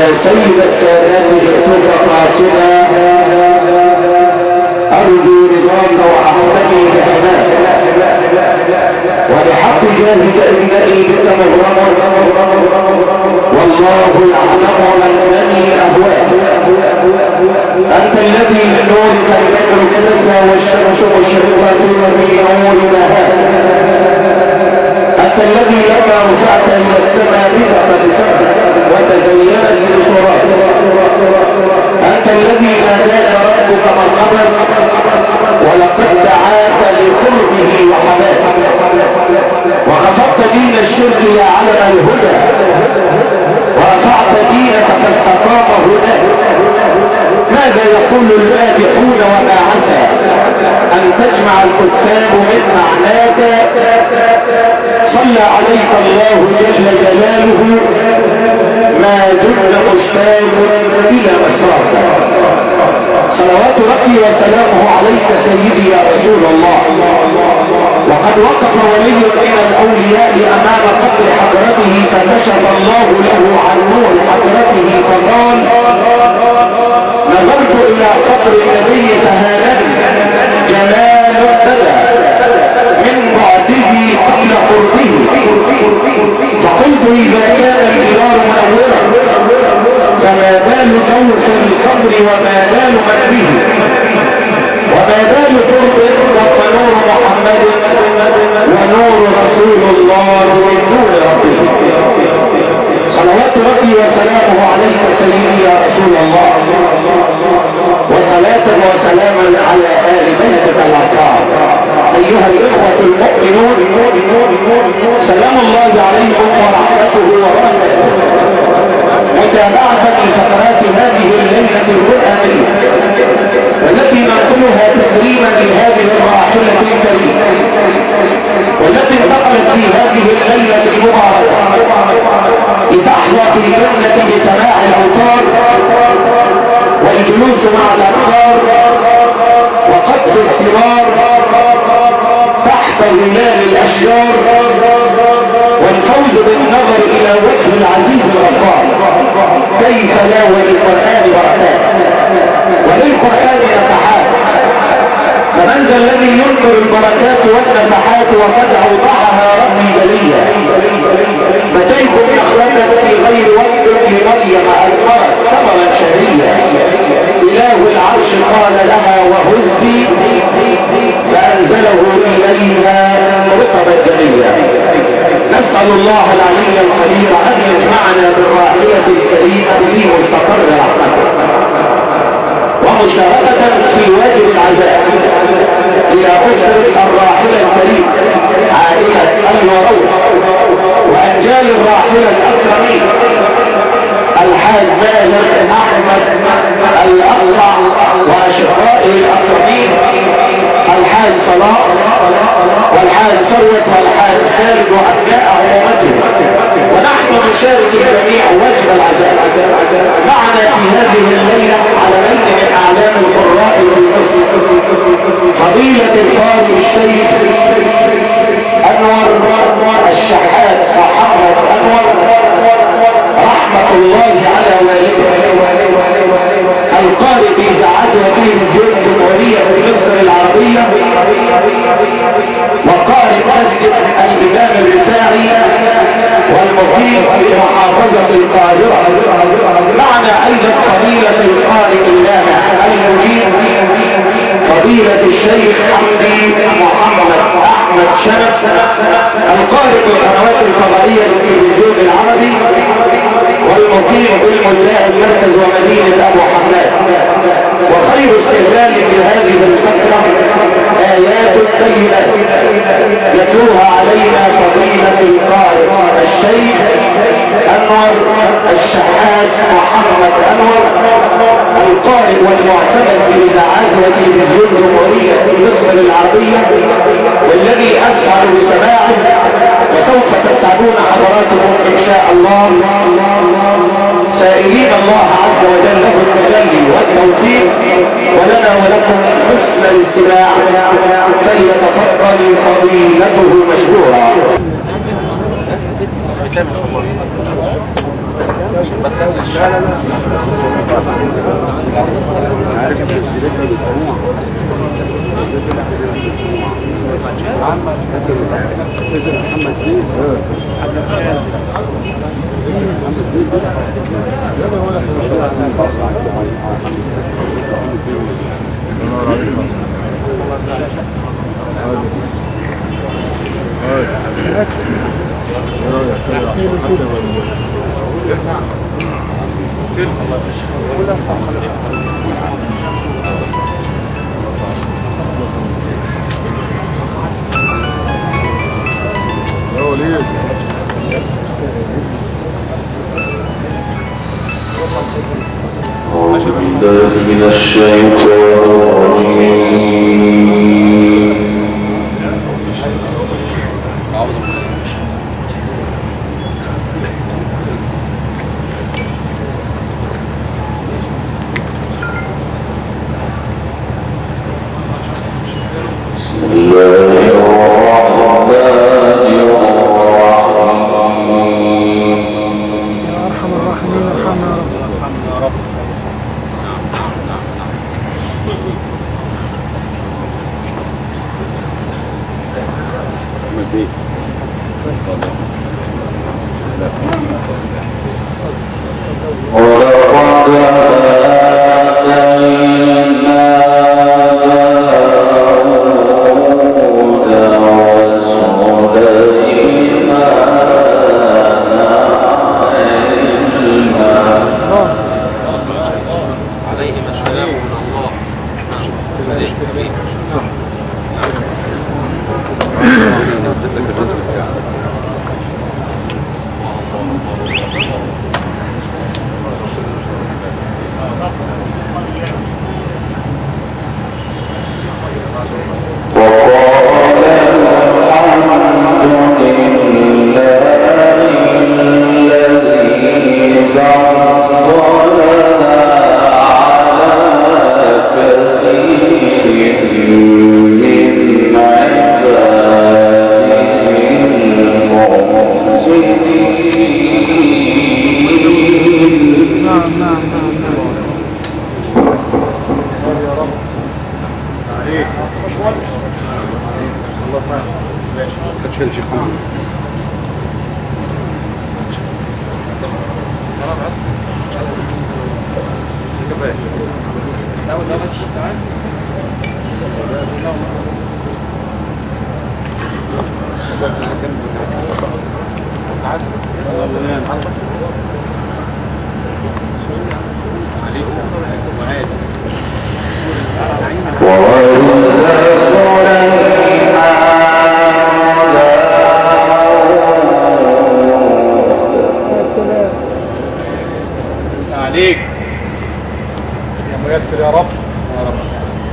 سيد السادات جئتك قاصدا أرجو رضاك وأحتمي بحماك وبحق جاهك إنني بك مغرم والله يعلم أنني أهواك. أنت الذي من نورك البدر كنزا والشمس مشرقة بنور نهار. أنت الذي لما رفعت إلى السماء قد سبت وتزينت بصورات. أنت الذي ناداك ربك مرحبا ولقد دعاك لقربه وحماك وخفضت دين الشرك يا علم الهدى ورفعت دينك فاستقام هداك. ماذا يقول المادحون وما عسى أن تجمع الكتاب من معناك. صلى عليك الله جل جلاله ما جد مشتاق إلى مسراك. صلوات ربي وسلامه عليك سيدي يا رسول الله. وقد وقف ولي من الأولياء أمام قبر حضرته فكشف الله له عن نور حضرته فقال نظرت إلى قبر النبي فهانني جمال بدا من بعده قبل قربه فقلت إذا كان الجدار منورا فما بال جوف القبر وما بال من به وما بال قرب ونور محمد ونور رسول الله من نور ربه. صلوات ربي وسلامه عليك سيدي يا رسول الله وصلاة وسلاما على آل بيتك الأطهار. أيها الإخوة المؤمنون سلام الله عليكم ورحمته وبركاته. متابعة لفقرات هذه الليلة القرآنية والتي ننقلها تكريما لهذه الراحلة الكريمة والتي انتقلت في هذه الليلة المباركة لتحظى في الجنة بسماع الأوتار والجلوس مع الأبصار وقطف الثمار تحت ظلال الأشجار والفوز بالنظر إلى وجه العزيز الغفار. كيف لا وللقرآن بركات وللقرآن نفحات. فمن ذا الذي ينكر البركات والنفحات وقد أوضحها ربي جليا. فتيكم أخلقت في غير وقت لمريم أثمرت ثمرا شهيا. إله العرش قال لها وهزي فأنزله إليها رطبا جنيا. نسأل الله العلي القدير أن يجمعنا بالراحلة الكريمة في مستقر رحمته ومشاركة في واجب العزاء إلى أسرة الراحلة الكريمة عائلة الوروح وأنجال الراحلة الأكرمين الحاج ماهر أحمد الأقرع وأشقائه الأكرمين الحاج صلاح والحاج ثروت والحاج خالد وأبناءه ومجد. ونحن نشارك الجميع واجب العزاء معنا في هذه الليلة على بيت من أعلام القراء والمسلم فضيلة القارئ الشيخ أنور الشحات محمد أنور رحمة الله على والده القارئ بإذاعة وكيل الجمهورية في مصر العربية وقارئ مسجد الإمام الرفاعي والمقيم في محافظة القاهرة. معنا أيضا فضيلة القارئ اللامع المجيب فضيلة الشيخ حمدي محمد أحمد شرف القارئ بالقنوات الفضائية للتلفزيون العربي والمقيم بالملاء المركز ومدينة أبو حماد. وخير استهلال بهذه الفترة آيات طيبة يتلوها علينا فضيلة القارئ الشيخ أنور الشحات محمد أنور القارئ والمعتمد بإذاعات وتلفزيون جمهورية مصر العربية والذي أسعد بسماعه وسوف تسعدون حضراتكم إن شاء الله سائلين الله عز وجل له التجلي والتوفيق ولنا ولكم حسن الاستماع فليتفضل فضيلته مشكورا. بس عارف تسجيلاتها بالسموع نزل محمد دين من الشيطان الرجيم بسم الله الرحمن الرحيم يا أرحم الراحمين ارحمنا يا رب. ولقد آتينا داود وسليمان عليهم السلام من الله. عليك يا ميسر يا رب يا رب.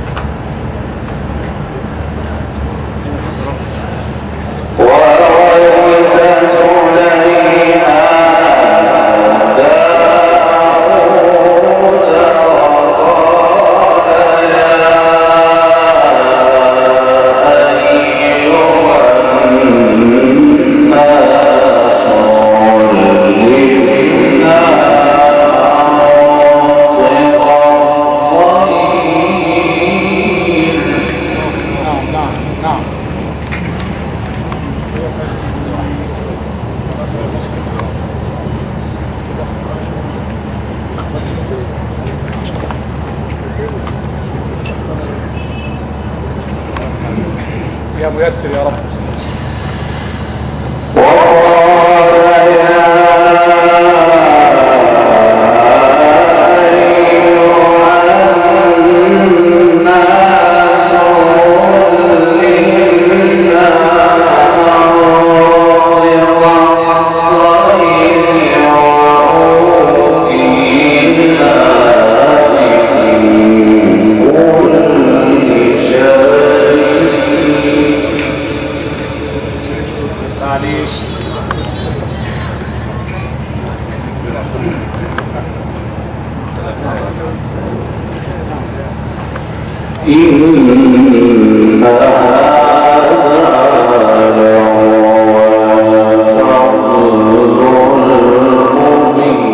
يا ميسر يا رب. إن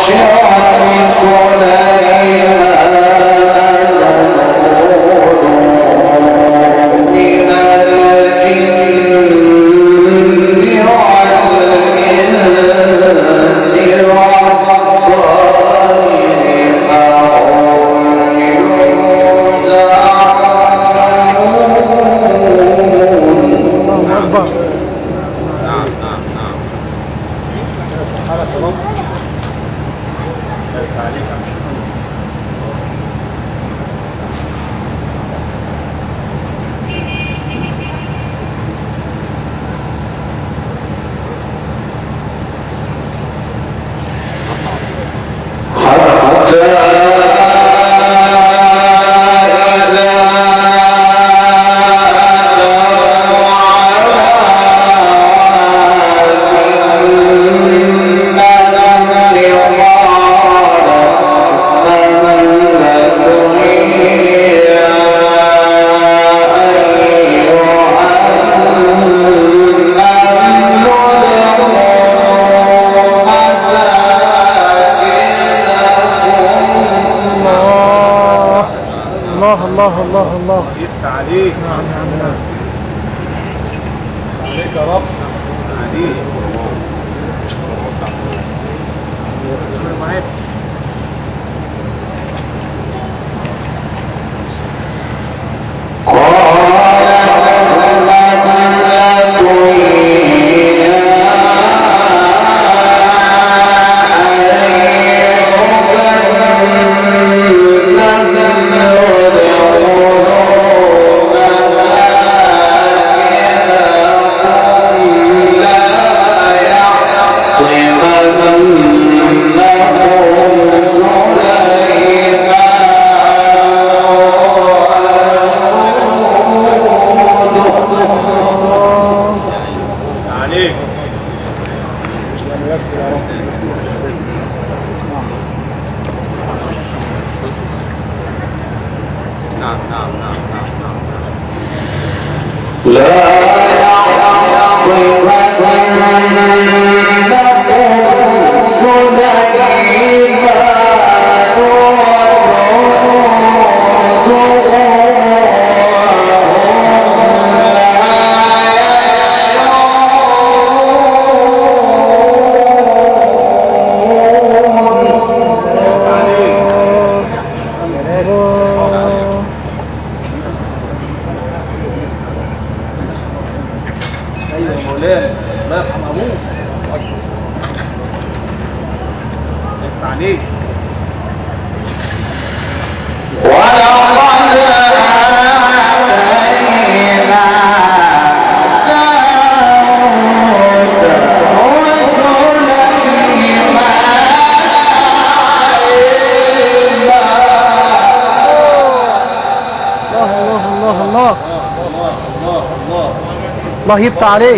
الله يفتح عليك.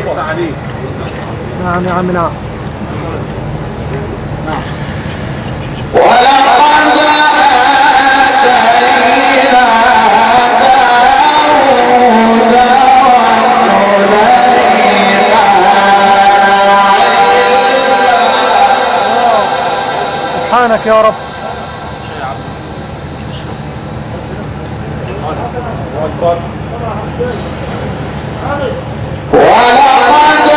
نعم يا عم نعم. ولقد سبحانك يا رب. ولقد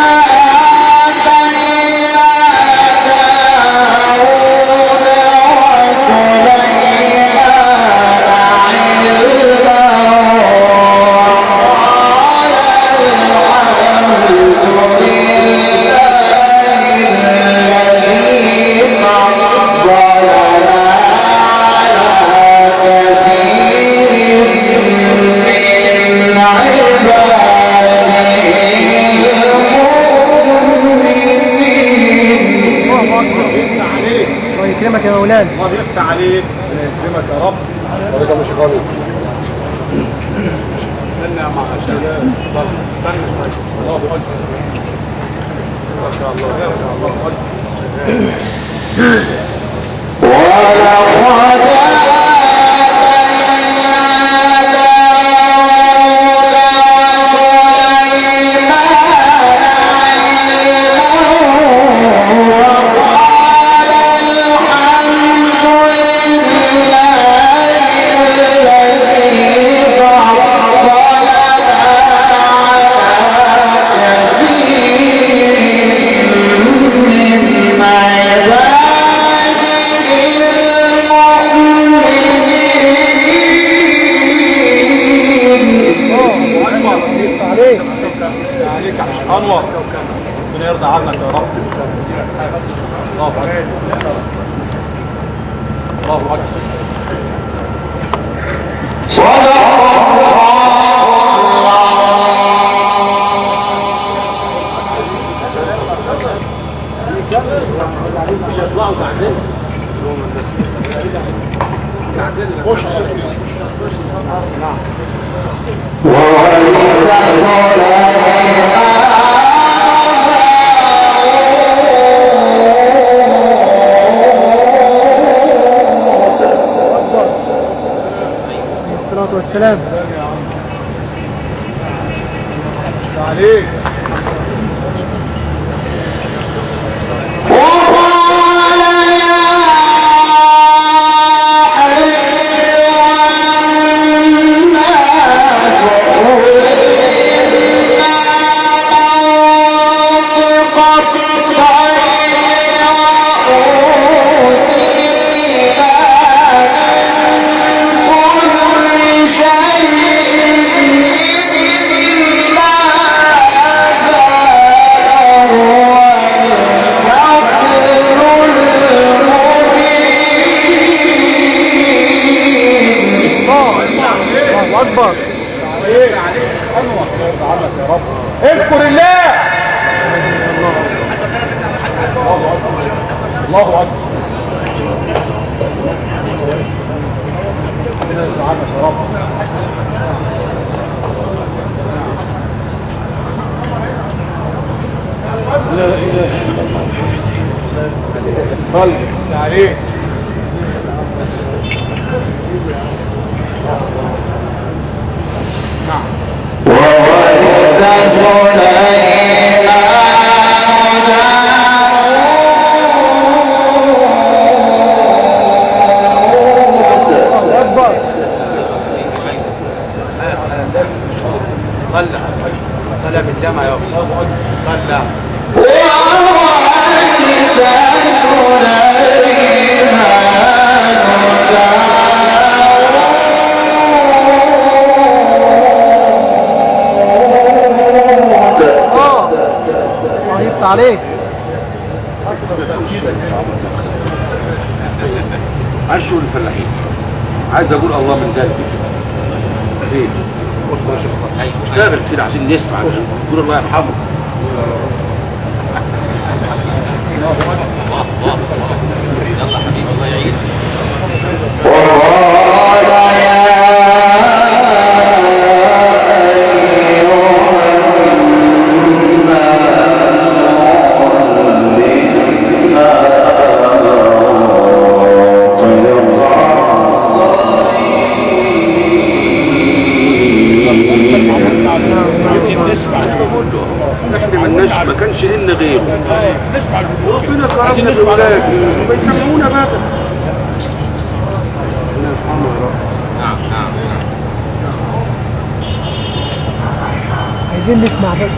يكرمك يا مولانا. الله يفتح عليك. يكرمك يا رب. بارك الله فيك. استنى مع عشان استنى. الله اكبر. ما شاء الله. الله اكبر. ولقد الله أكبر. مش هيطلعوا بعدين. خش الصلاة والسلام عليك. أكبر. اذكر الله. الله أكبر. ربنا يسعدك يا رب. لا إله إلا الله. صل عليه. نعم. طلع بالجامعة يا أخي. طلع. الله يفتح عليك. عايز شغل الفلاحين. عايز اقول الله من ذلك زين اشتغل كده عشان نسمع نقول الله يرحمه. يلا حبيبي الله يعينك. احنا ما كانش لنا غيره. ربنا كرمنا بالولاد وبيسمعونا بقى. نعم نعم عايزين نسمع بس.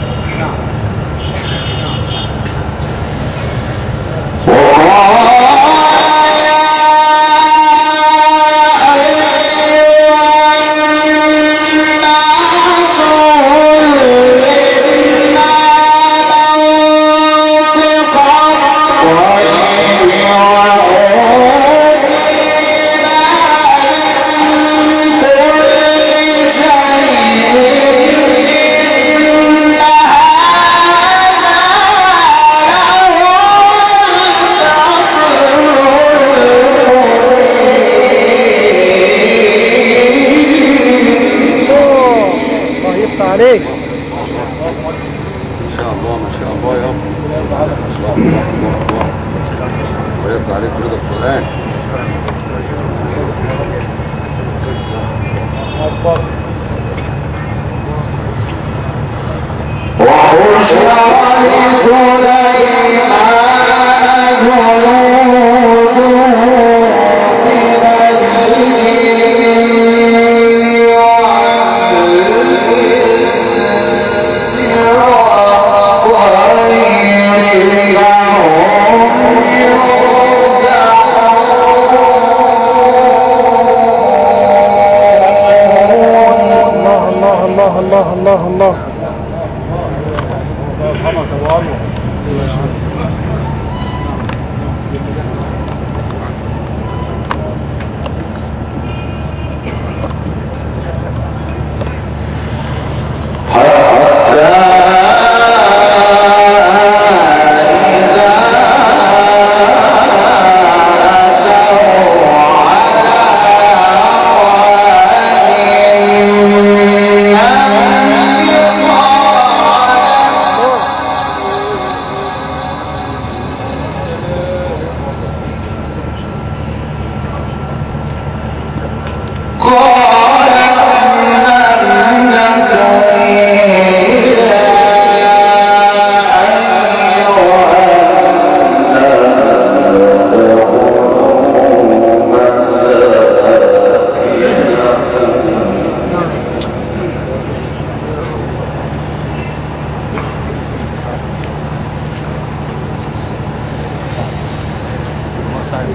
عليك. ما شاء الله ما شاء الله يا رب. ويرضى عليك برضا القرآن. الله الله الله الله. يرحمك ابو انور.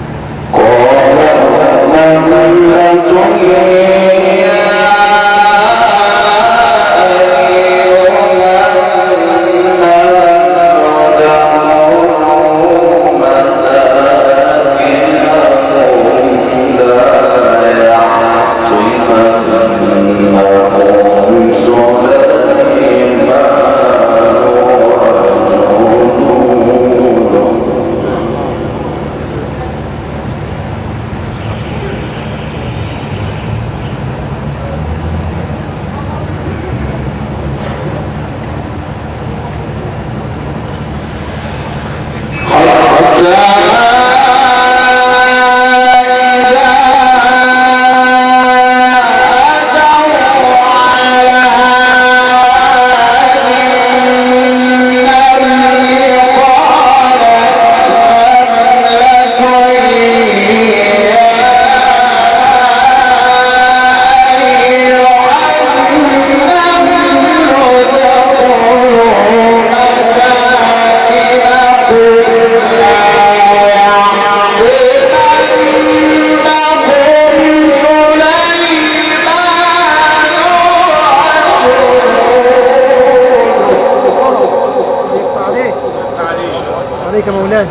عليك مولانا.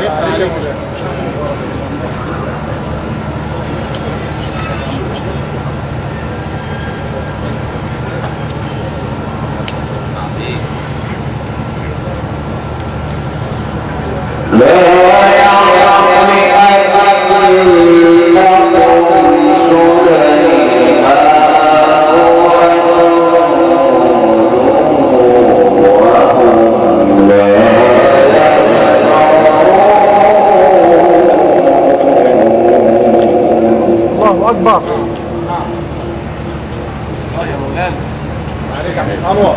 أكبر. يا مولانا عليك يا حبيبي أنور.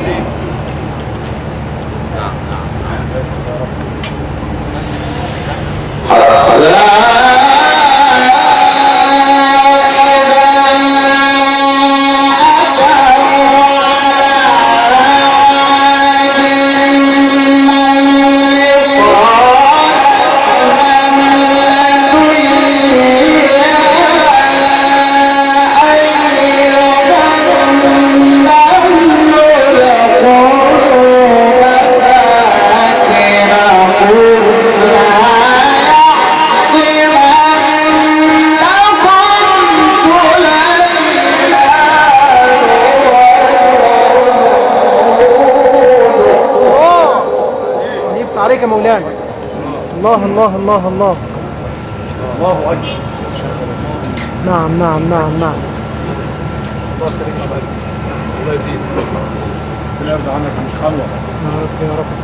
عليك يا مولانا. الله الله الله الله الله أكبر. نعم نعم نعم نعم. الله يسلمك يا حبيبي. الله يزيد. ربنا يرضى عنك يا مش خلوة. يا رب يا رب.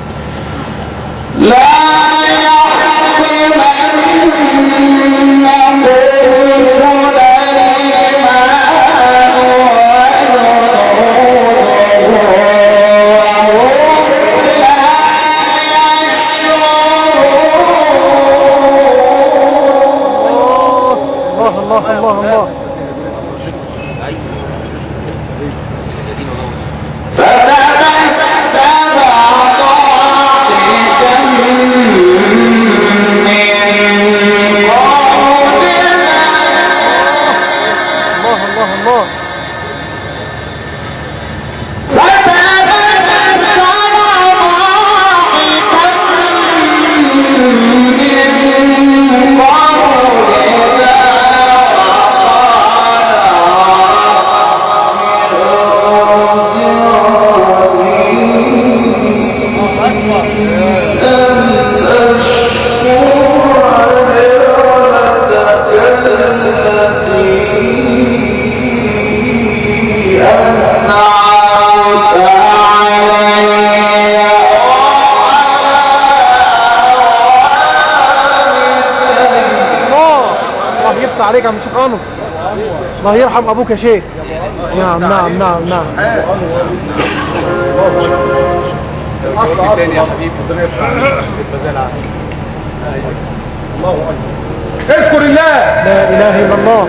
لا الله الله الله. عليك يا مشقانه. الله يرحم ابوك يا شيخ. نعم نعم نعم نعم. أصل تاني يا حبيبي الدنيا الله أكبر. اذكر الله. لا إله إلا الله.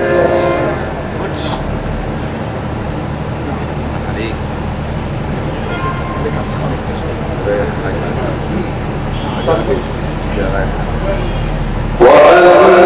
عليك.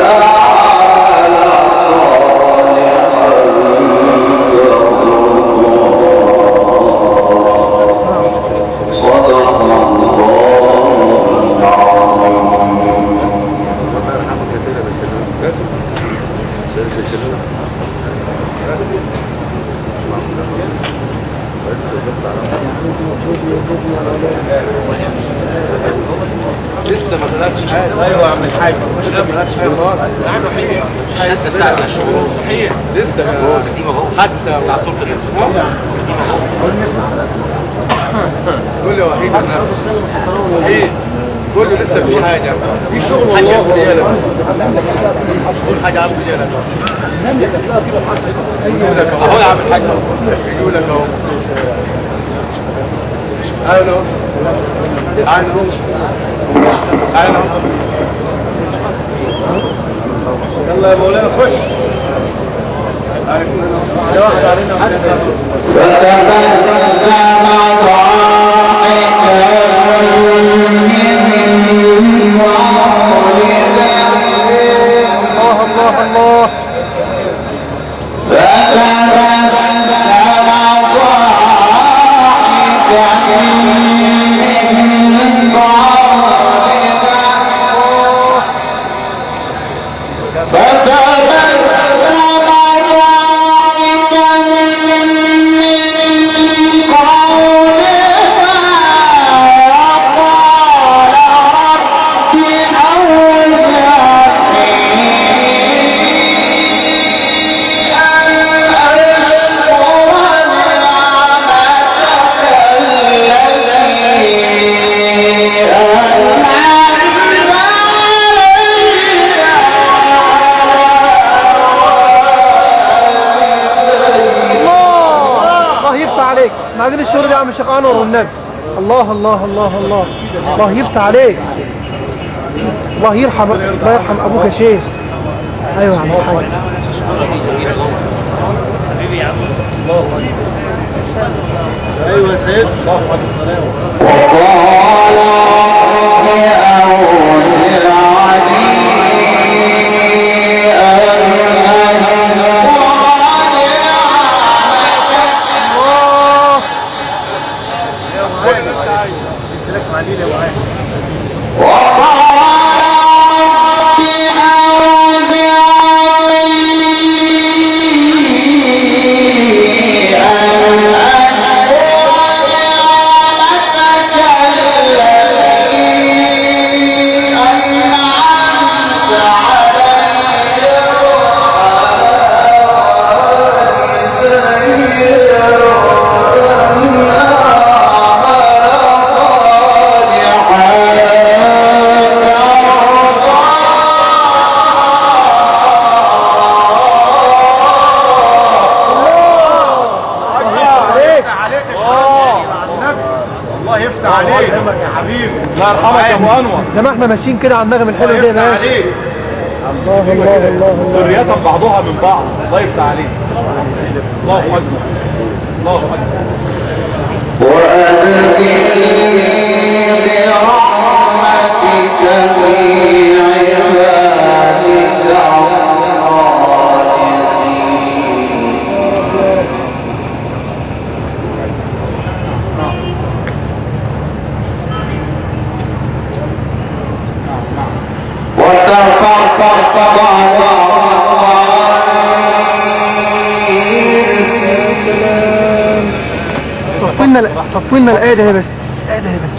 لسه ما طلعتش حاجه. ايوه يا عم الحاج لسه ما طلعتش حاجه خالص. نعم حقيقي الحته بتاعتنا حقيقي لسه حتى بتاع صوره الانتقام كل وحيد ايه كله لسه مفيش حاجه في شغل والله كل حاجه عم ديالك اهو يا عم الحاج يقول لك اهو تعالوا يلا يا مولانا خش واحد علينا عايزين الشغل ده عم الشيخ انور والنبي. الله الله الله الله الله يفتح عليك. الله يرحم ابوك يا شيخ. ايوه يا عم الحاج. حبيبي يا عم الله ايوه يا سيد الله اكبر. زي ما احنا ماشيين كده على النغم الحلو ده ماشي. الله الله الله الله ذريتهم بعضها من بعض. الله يفتح عليك. الله اكبر الله اكبر. وأدخلني برحمتك في عبادك صفينا الآية ده بس. الآية ده بس.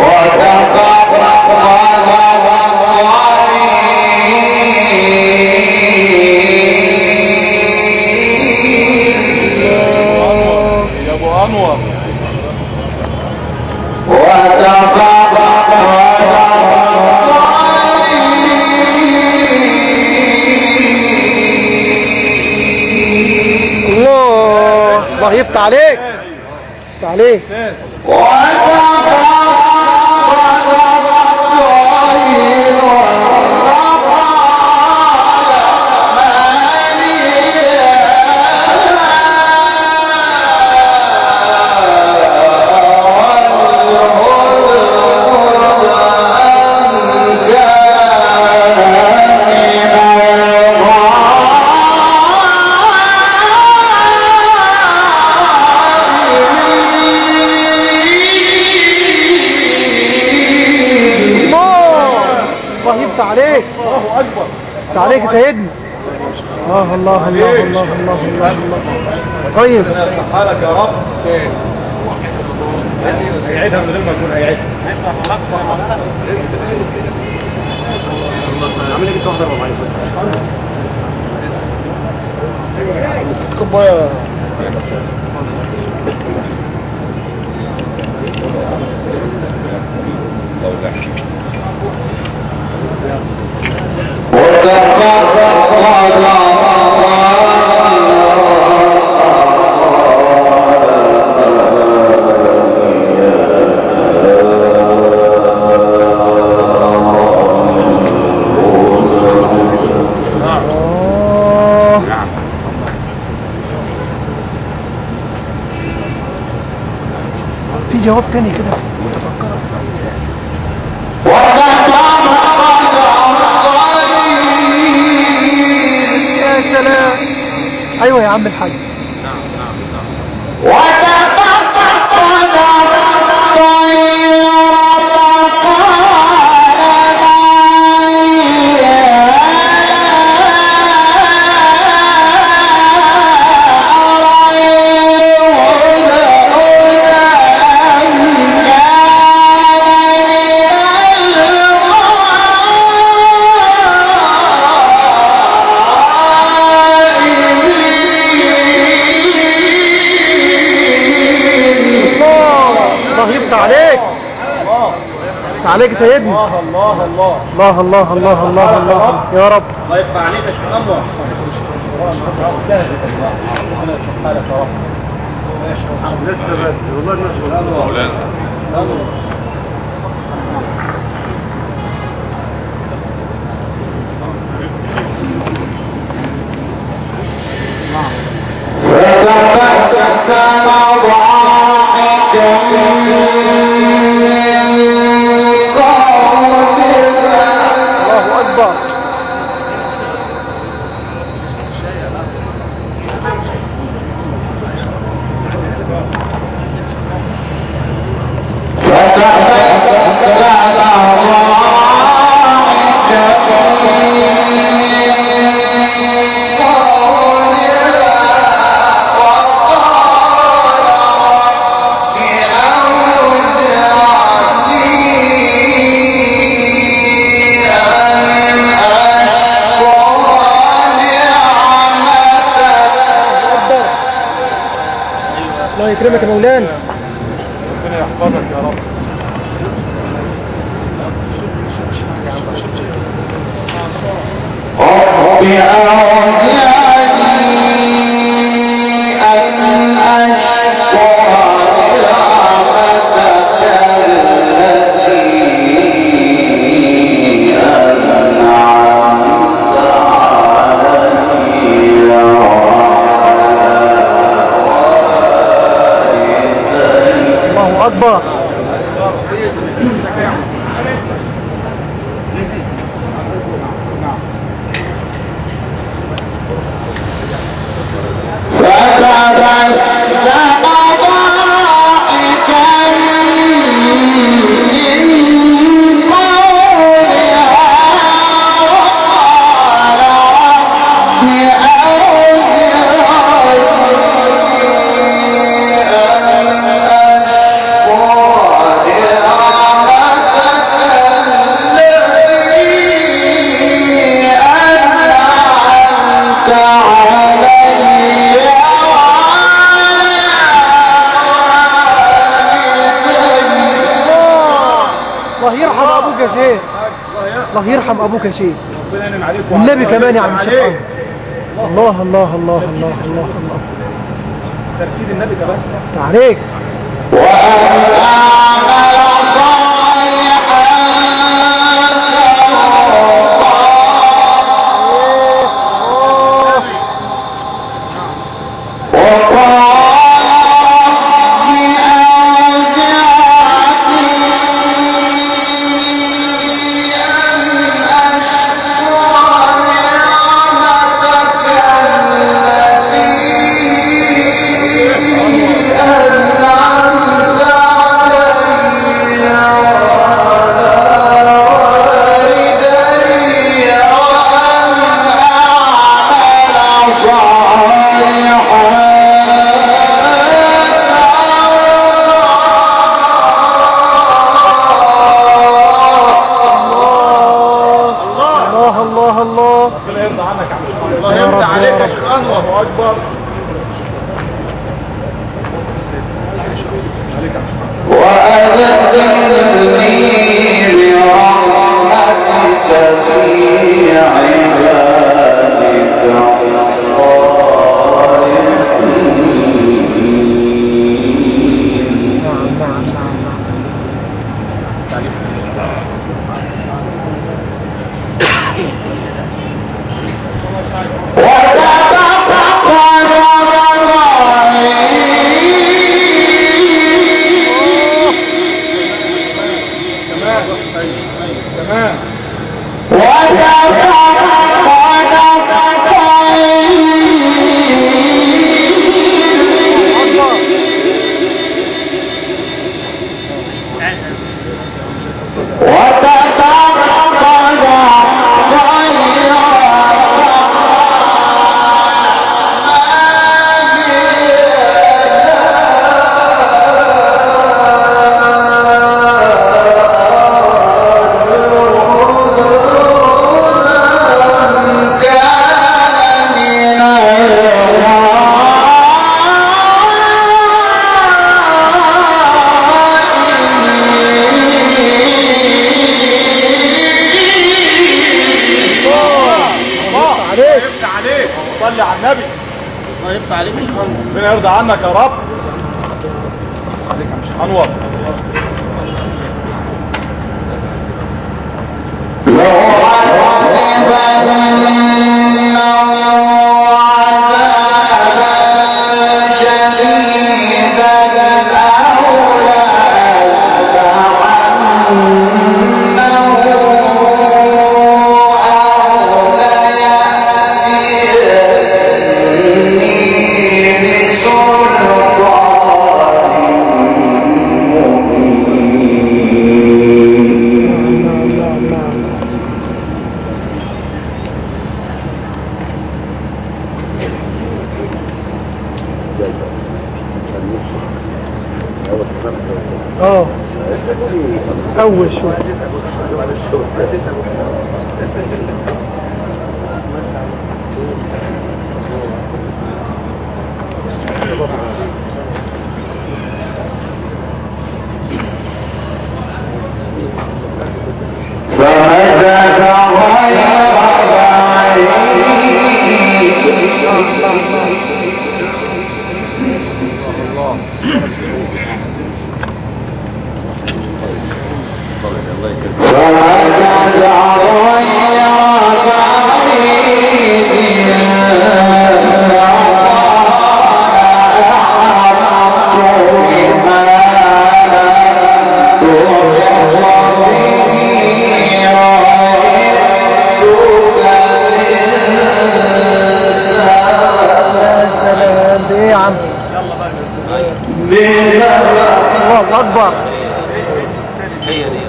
يا ابو انور الله يفتح عليك. يفتح عليك. عليك. الله اكبر. عليك يا سيدنا. الله الله الله الله الله الله الله. طيب حالك يا رب. هيعيدها من غير ما يكون هيعيدها. عامل ايه بتحضر معايا؟ كوبايه في جواب تاني كده يا سلام. ايوه يا عم الحاج. عليك سيدنا. الله الله الله الله الله الله الله الله يا رب. الله يفتح عليك يا شيخ انور. لسه بس والله مولانا يكرمك يا مولانا. ربنا يحفظك يا رب. أكبر. الله يرحم أبوك يا شيخ. النبي كمان يا عم الشيخ. الله الله الله الله الله الله. تركيز النبي ده بس عليك. الله. ربنا يرضى عنك يا عم. الله يرضى عليك يا شيخ انور. الله اكبر. وأدخلني برحمتك في عبادك صلي على النبي. الله يفتح عليك يا شيخ انور. ربنا يرضى عنك يا رب. عليك يا شيخ انور. أول شوي الله أكبر. هي دي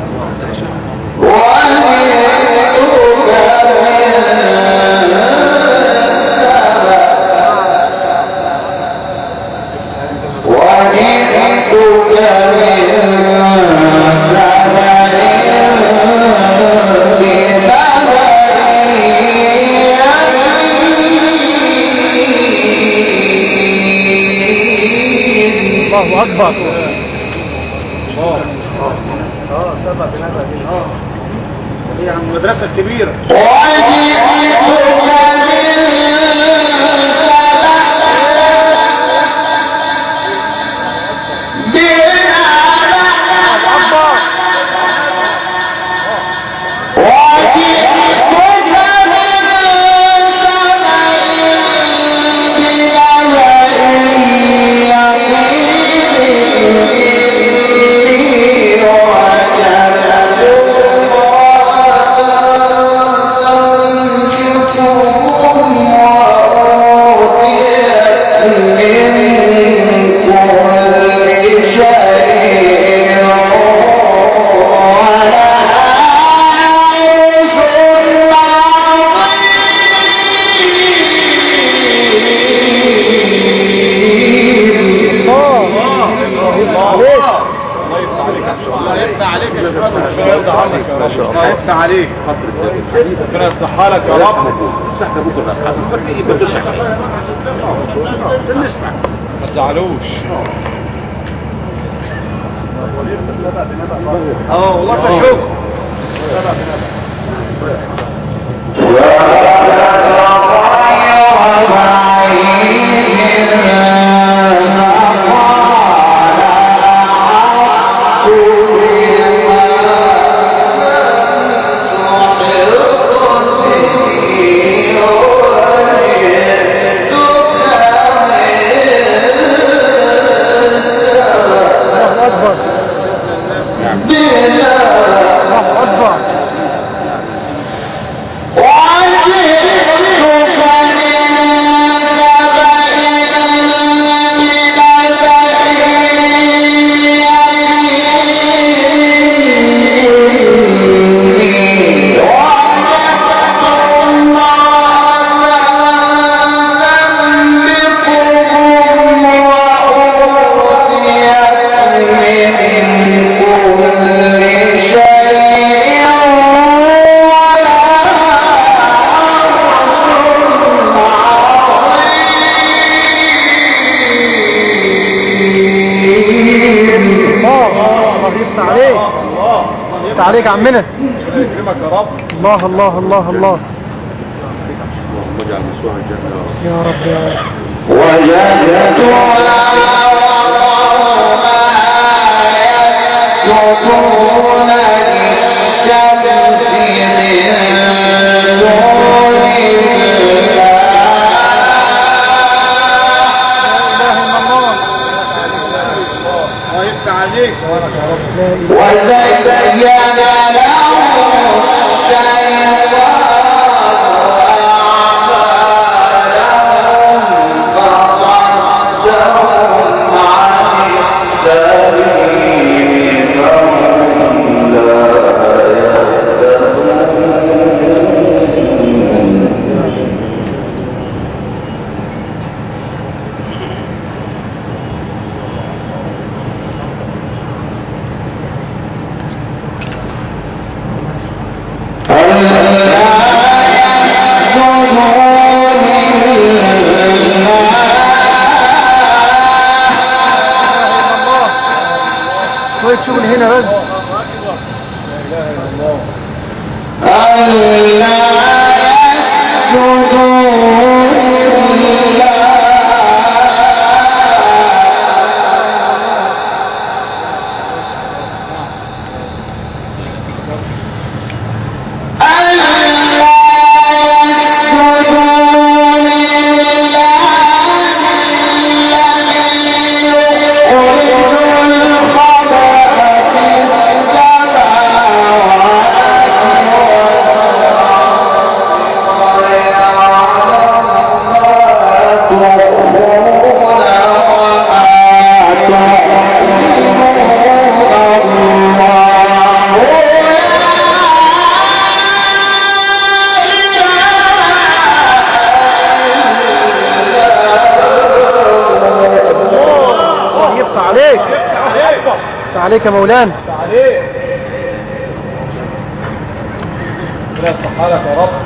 الله أكبر. سبع بنات هي عن المدرسة الكبيرة. ربنا يصلحها لك يا رب. صحت ابوك ولا بدوش نسمع ما تزعلوش. والله تشوف عليك عمنا. يكرمك يا رب. الله الله الله الله واجعل مسواه الجنة يا رب يا رب. وجدتنا يسجدون للشمس من دون الله يفتح عليك. وزين لهم شغل هنا بس. عليك يا مولانا. عليك. ربنا يصلحها لك يا رب.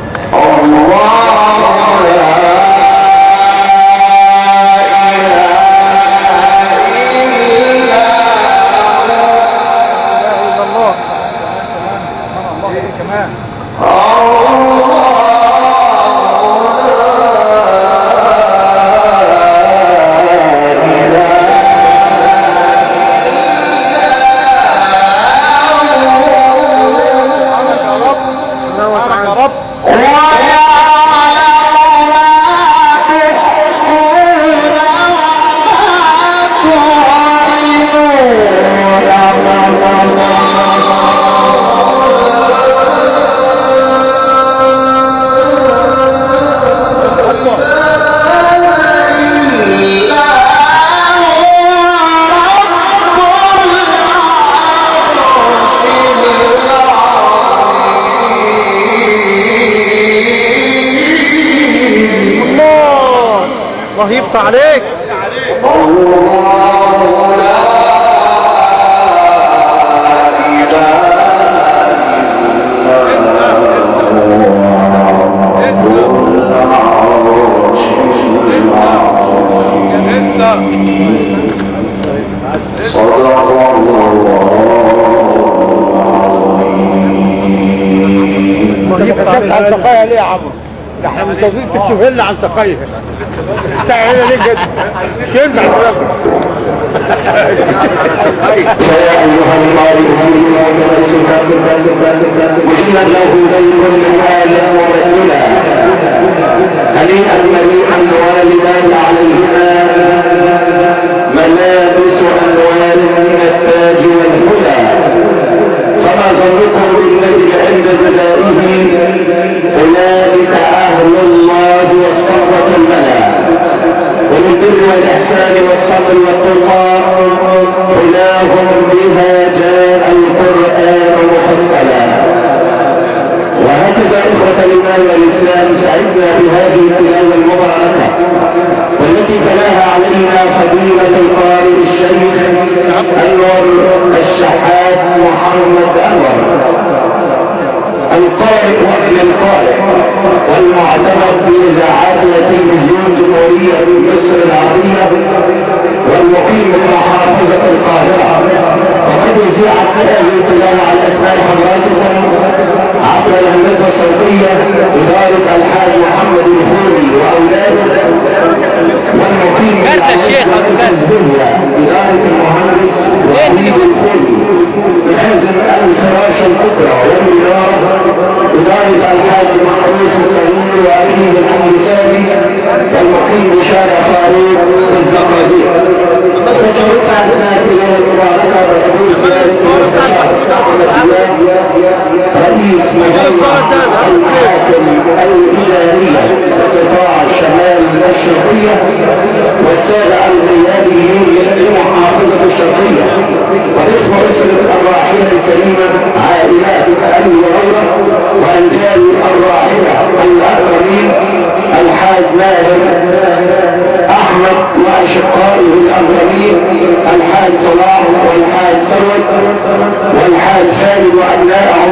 الله يفتح عليك. الله لا إله إلا الله عن سقايا ليه يا عمرو؟ ده احنا منتظرين تكتب لنا عن سقايا. تعالى ليه كده؟ كلمة فيا أيها القارئون وجد له بيت مالا ومثلا هنيئا مريئا والدان عليهما ملابس أنوار من التاج والهدى فما ظنكم بالذي عند جزائه أولئك أهل الله والصفوة الملا وبالبر والإحسان والصبر والتقى حلاهم بها جاء القرآن مفصلا. وهكذا إخوة الإيمان والإسلام سعدنا بهذه التلاوة المباركة والتي تلاها علينا فضيلة القارئ الشيخ أنور الشحات محمد أنور القارئ وابن القارئ والمعتمد بإذاعات وتلفزيون جمهورية مصر العربية والمقيم بمحافظة القاهرة. وقد اذيعت هذه التلاوة على أسماء حضراتكم عبر الهندسة الصوتية إدارة الحاج محمد الخوري وأولاده والمقيم إدارة المهندس وحيد الخوري لازم الفراش القدرة والإدارة إدارة الحاج محروس الصغير وأخيه الحمدساني والمقيم بشارع فاروق الزقازيق. وتجربت عندنا تلاوة مباركة بحضور رئيس مجمع الحاكم الإدارية قطاع شمال الشرقية والسادة القياديين لمحافظة الشرقية واسم أسرة الراحلة الكريمة عائلات أبي هريرة وأنجال الراحلة الأكرمين الحاج ماهر أحمد وأشقائه الأكرمين الحاج صلاح والحاج ثروت والحاج خالد وأبناء